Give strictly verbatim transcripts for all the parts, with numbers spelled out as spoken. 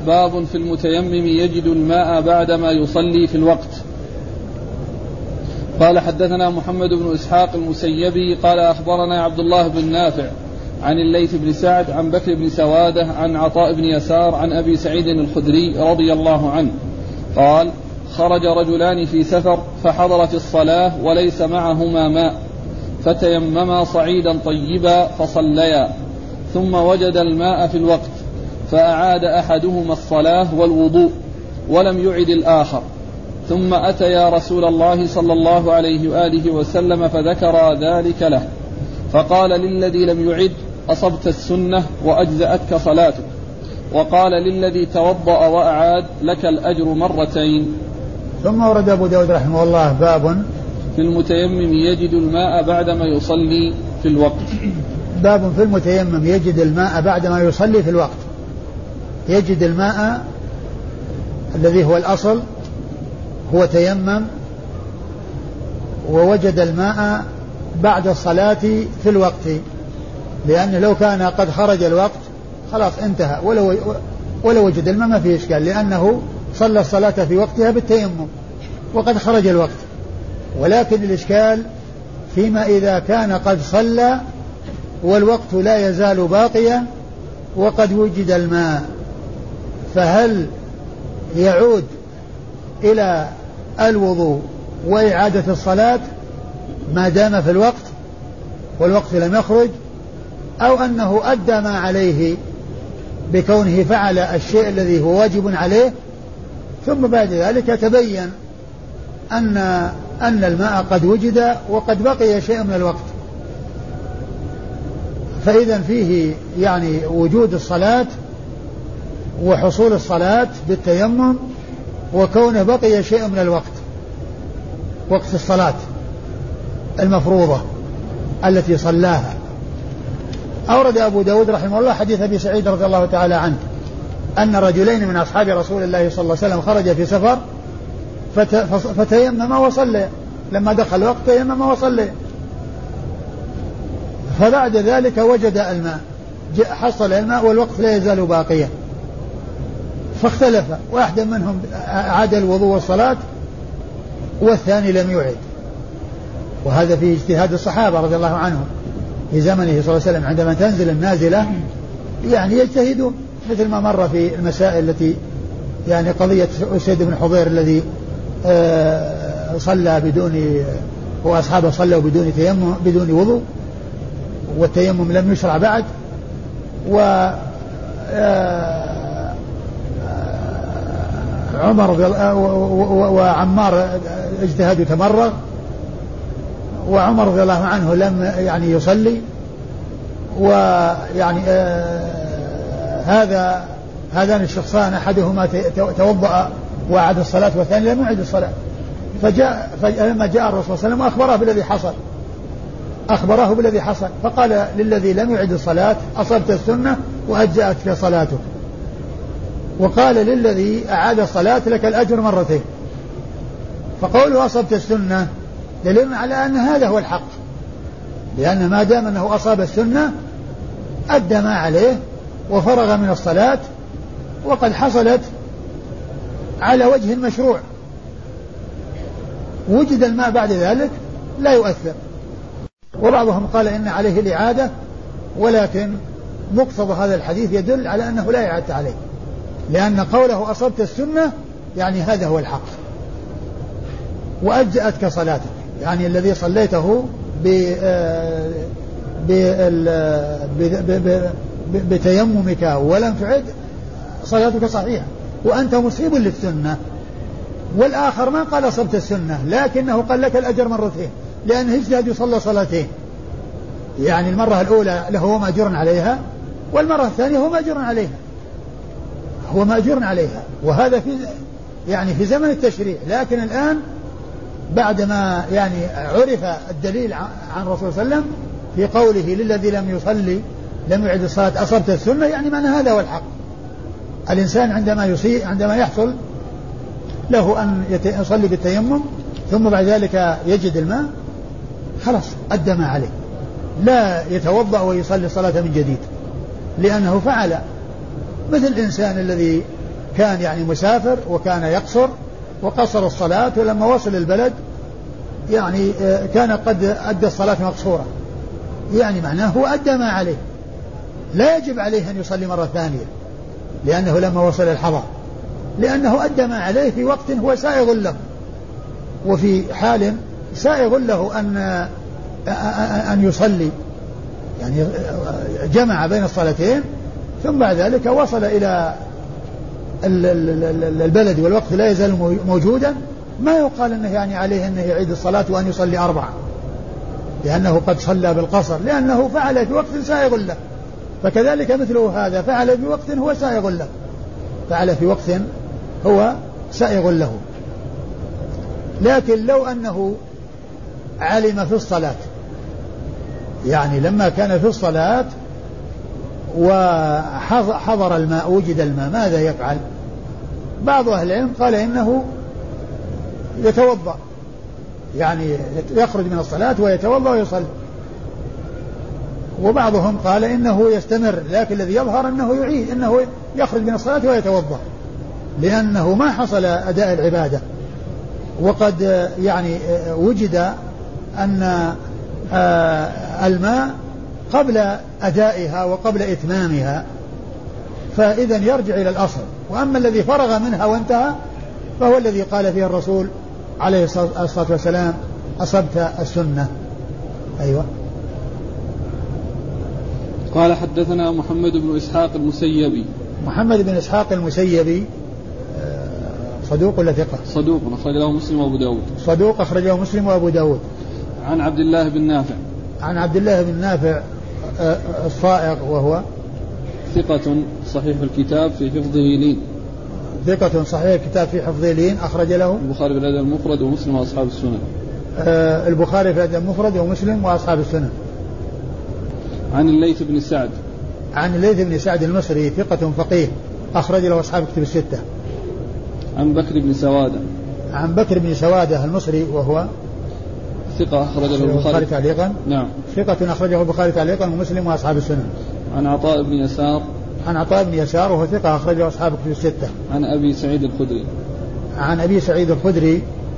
باب في المتيمم يجد الماء بعدما يصلي في الوقت. قال حدثنا محمد بن إسحاق المسيبي قال أخبرنا عبد الله بن نافع عن الليث بن سعد عن بكر بن سوادة عن عطاء بن يسار عن أبي سعيد الخدري رضي الله عنه قال خرج رجلان في سفر فحضرت الصلاة وليس معهما ماء فتيمما صعيدا طيبا فصليا ثم وجد الماء في الوقت فأعاد أحدهما الصلاة والوضوء ولم يعد الآخر ثم أتيا رسول الله صلى الله عليه وآله وسلم فذكر ذلك له فقال للذي لم يعد أصبت السنة وأجزأتك صلاتك وقال للذي توضأ وأعاد لك الأجر مرتين. ثم ورد أبو داود رحمه الله باب في المتيمم يجد الماء بعدما يصلي في الوقت. باب في المتيمم يجد الماء بعدما يصلي في الوقت. يجد الماء الذي هو الأصل هو تيمم ووجد الماء بعد الصلاة في الوقت، لأنه لو كان قد خرج الوقت خلاص انتهى ولو, ولو وجد الماء ما فيه إشكال، لأنه صلى الصلاة في وقتها بالتيمم وقد خرج الوقت. ولكن الإشكال فيما إذا كان قد صلى والوقت لا يزال باقيا وقد وجد الماء، فهل يعود إلى الوضوء وإعادة الصلاة ما دام في الوقت والوقت لم يخرج، أو أنه أدى ما عليه بكونه فعل الشيء الذي هو واجب عليه ثم بعد ذلك تبين أن أن الماء قد وجد وقد بقي شيء من الوقت، فإذا فيه يعني وجود الصلاة وحصول الصلاة بالتيمم وكونه بقي شيء من الوقت وقت الصلاة المفروضة التي صلاها. أورد أبو داود رحمه الله حديث أبي سعيد رضي الله تعالى عنه أن رجلين من أصحاب رسول الله صلى الله عليه وسلم خرج في سفر فتيمم وصلى، لما دخل الوقت تيمم وصلى، فبعد ذلك وجد الماء، حصل الماء والوقت لا يزال باقيا، فاختلف، واحد منهم عاد الوضوء والصلاة والثاني لم يعد. وهذا في اجتهاد الصحابة رضي الله عنهم في زمنه صلى الله عليه وسلم عندما تنزل النازلة يعني يجتهدون، مثل ما مر في المسائل التي يعني قضية أسيد بن حضير الذي صلى بدون وأصحابه صلوا بدون تيمم بدون وضوء والتيمم لم يشرع بعد، و عمر وعمار اجتهد وتمرغ، وعمر رضي الله عنه لم يعني يصلي، ويعني آه هذا هذان الشخصان أحدهما توضأ وأعاد الصلاة والثاني لم يعد الصلاة، فجاء فلما جاء الرسول صلى الله عليه وسلم أخبره بالذي حصل أخبره بالذي حصل فقال للذي لم يعد الصلاة أصبت السنة وأجزأتك صلاتك، وقال للذي أعاد الصلاة لك الأجر مرتين. فقوله أصبت السنة دليل على أن هذا هو الحق، لأن ما دام أنه أصاب السنة أدى ما عليه وفرغ من الصلاة وقد حصلت على وجه مشروع، وجد الماء بعد ذلك لا يؤثر. وبعضهم قال إن عليه الإعادة، ولكن مقتضى هذا الحديث يدل على أنه لا إعادة عليه، لأن قوله أصبت السنة يعني هذا هو الحق. وأجزأتك صلاتك يعني الذي صليته بتيممك ولم تعد صلاتك صحيحة وأنت مصيب للسنة. والآخر ما قال أصبت السنة لكنه قال لك الأجر مرتين، لأنه اجتهد يصلى صلاتين، يعني المرة الأولى له مأجور عليها والمرة الثانية هو مأجور عليها هو مأجور عليها وهذا في يعني في زمن التشريع. لكن الآن بعدما يعني عرف الدليل عن رسول صلى الله عليه وسلم في قوله للذي لم يصلي لم يعد الصلاة أصبت السنة، يعني معنى هذا هو الحق. الإنسان عندما يصيب عندما يحصل له أن يصلي بالتيمم ثم بعد ذلك يجد الماء خلاص أدى ما عليه، لا يتوضأ ويصلي الصلاة من جديد، لأنه فعل مثل الإنسان الذي كان يعني مسافر وكان يقصر وقصر الصلاة، ولما وصل البلد يعني كان قد أدى الصلاة مقصورة، يعني معناه هو أدى ما عليه، لا يجب عليه أن يصلي مرة ثانية لأنه لما وصل الحضر، لأنه أدى ما عليه في وقت هو سائغ له، وفي حال سائغ له أن أن يصلي، يعني جمع بين الصلاتين ثم بعد ذلك وصل إلى البلد والوقت لا يزال موجودا، ما يقال أنه يعني عليه أنه يعيد الصلاة وأن يصلي أربعة لأنه قد صلى بالقصر، لأنه فعل في وقت سائغ له. فكذلك مثله هذا فعل في وقت هو سائغ له، فعل في وقت هو سائغ له. لكن لو أنه علم في الصلاة، يعني لما كان في الصلاة وحضر الماء وجد الماء ماذا يفعل؟ بعض أهل العلم قال إنه يتوضأ، يعني يخرج من الصلاة ويتوضأ ويصلي، وبعضهم قال إنه يستمر، لكن الذي يظهر أنه يعيد، إنه يخرج من الصلاة ويتوضأ، لأنه ما حصل أداء العبادة، وقد يعني وجد أن الماء قبل أدائها وقبل إتمامها، فإذا يرجع إلى الأصل. وأما الذي فرغ منها وانتهى فهو الذي قال فيه الرسول عليه الصلاة والسلام أصبت السنة. أيوة. قال حدثنا محمد بن إسحاق المسيبي. محمد بن إسحاق المسيبي صدوق ولا ثقة؟ صدوق أخرجه مسلم وأبو داود. صدوق أخرجه مسلم وأبو داود. عن عبد الله بن نافع. عن عبد الله بن نافع الصائغ وهو ثقة صحيح الكتاب في حفظه لين. ثقة صحيح الكتاب في حفظه لين، أخرج له البخاري في الأدب المفرد ومسلم وأصحاب السنن. آه البخاري في الأدب المفرد ومسلم وأصحاب السنن. عن الليث بن سعد. عن الليث بن سعد المصري ثقة فقيه، أخرج له أصحاب كتب الستة. عن بكر بن سوادة. عن بكر بن سوادة المصري وهو ثقة أخرجه البخاري تعليقا. نعم. ثقة أخرجه البخاري تعليقا ومسلم وأصحاب السنن. عن عطاء بن يسار. عن عطاء بن يسار وهو ثقة أخرجه أصحاب كتب الستة. عن أبي سعيد الخدري. عن أبي سعيد الخدري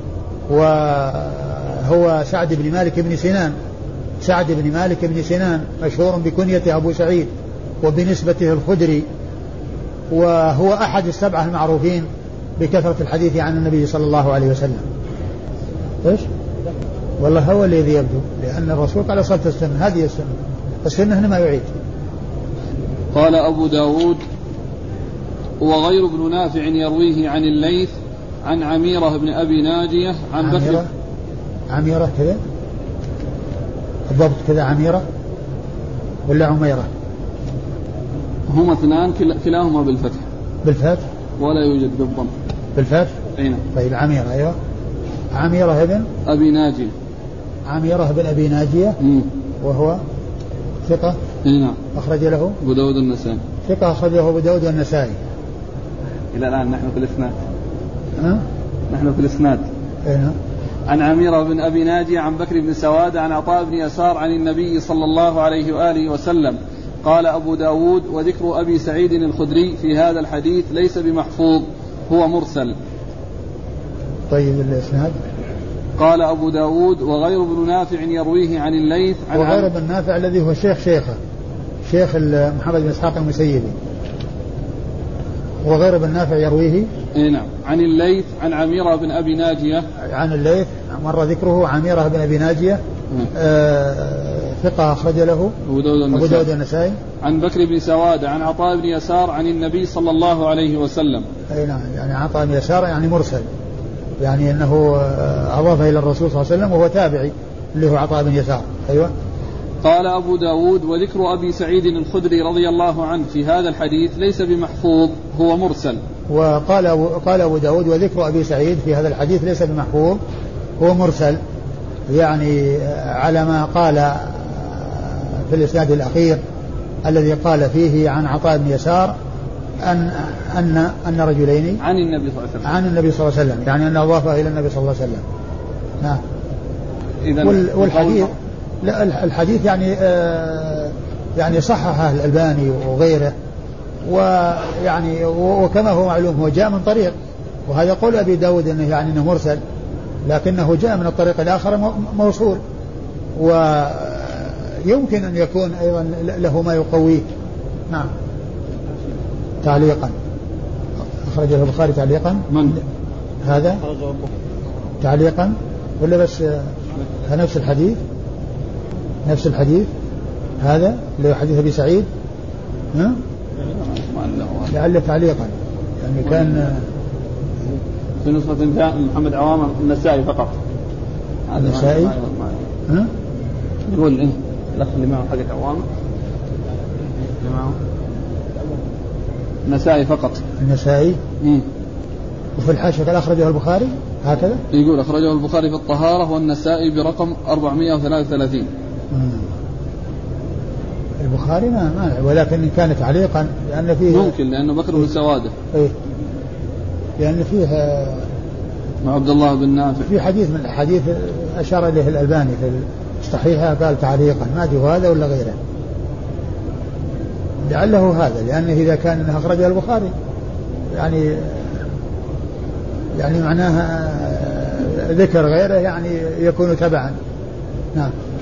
وهو سعد بن مالك بن سنان. سعد بن مالك بن سنان مشهور بكنيته أبو سعيد وبنسبته الخدري، وهو أحد السبعة المعروفين بكثرة الحديث عن النبي صلى الله عليه وسلم. إيش؟ والله هو الذي يبدو، لأن الرسول قال صلت السنة، هذه السنة، السنة هنا ما يعيد. قال أبو داود وغير ابن نافع يرويه عن الليث عن عميرة بن أبي ناجية عن عميرة بكر. عميرة كذا الضبط كذا، عميرة ولا عميرة؟ هما اثنان كلاهما بالفتح. بالفتح ولا يوجد بالضم. بالفتح. أين؟ طيب عميرة. أيوة. عميرة بن أبي ناجية. عميرة بن أبي ناجية. مم. وهو ثقة. نعم. أخرج له أبو داود النسائي. ثقة أخرج له أبو داود النسائي. إلى الآن نحن في الإسناد. أه؟ نحن في الإسناد. أين؟ عن عميرة بن أبي ناجية عن بكر بن سواد عن عطاء بن يسار عن النبي صلى الله عليه وآله وسلم. قال أبو داود وذكر أبي سعيد الخدري في هذا الحديث ليس بمحفوظ، هو مرسل. طيب الإسناد. قال أبو داود وغير ابن نافع يرويه عن الليث عن وغير ابن نافع الذي هو شيخ شيخه شيخ محمد بن إسحاق المسيبي، وغير ابن نافع يرويه اي نعم عن الليث عن عميرة بن أبي ناجية. عن الليث مر ذكره عميرة بن أبي ناجية آه ثقة أخرج له أبو داود النسائي. عن بكر بن سواد عن عطاء بن يسار عن النبي صلى الله عليه وسلم. أي نعم، يعني عطاء بن يسار يعني مرسل، يعني أنه أضافه إلى الرسول صلى الله عليه وسلم وهو تابعي اللي هو عطاء بن يسار. أيوة. قال أبو داود وذكر أبي سعيد الخدري رضي الله عنه في هذا الحديث ليس بمحفوظ، هو مرسل. وقال أبو, قال أبو داود وذكر أبي سعيد في هذا الحديث ليس بمحفوظ، هو مرسل، يعني على ما قال في الإسناد الأخير الذي قال فيه عن عطاء بن يسار أن أن أن رجلين عن النبي صلى الله عليه وسلم عن النبي صلى الله عليه وسلم، يعني أن أضافه إلى النبي صلى الله عليه وسلم. نعم. والحديث لا الحديث يعني آه يعني صححه الألباني وغيره ويعني وكما هو معلوم هو جاء من طريق، وهذا قول أبي داود إنه يعني إنه مرسل، لكنه جاء من الطريق الآخر موصول، ويمكن أن يكون أيضا له ما يقويه. نعم. تعليقا أخرجه البخاري تعليقا. من هذا تعليقا ولا بس نفس الحديث؟ نفس الحديث هذا اللي هو حديث أبي سعيد، ها؟ لعل تعليقا يعني كان في نسخة محمد عوام النسائي فقط. النسائي ها؟ يقول إيه الأخ اللي معه حاجة عوام اللي معه النسائي فقط. النسائي. مم. وفي الحاشية قال أخرجه البخاري هكذا. يقول أخرجه البخاري في الطهارة والنسائي برقم أربعمائة وثلاثة وثلاثين. مم. البخاري ما مانع، ولكن إن كان تعليقا لأن فيه ممكن لأنه بكر بن سواده. إيه لأن فيه مع عبد الله بن نافع في حديث من الحديث أشار إليه الألباني في الصحيحة قال تعليقا، ما أدري هذا ولا غيره، لعله هذا، لأنه إذا كان إنه أخرجه البخاري يعني يعني معناها ذكر غيره يعني يكون تبعا. نعم.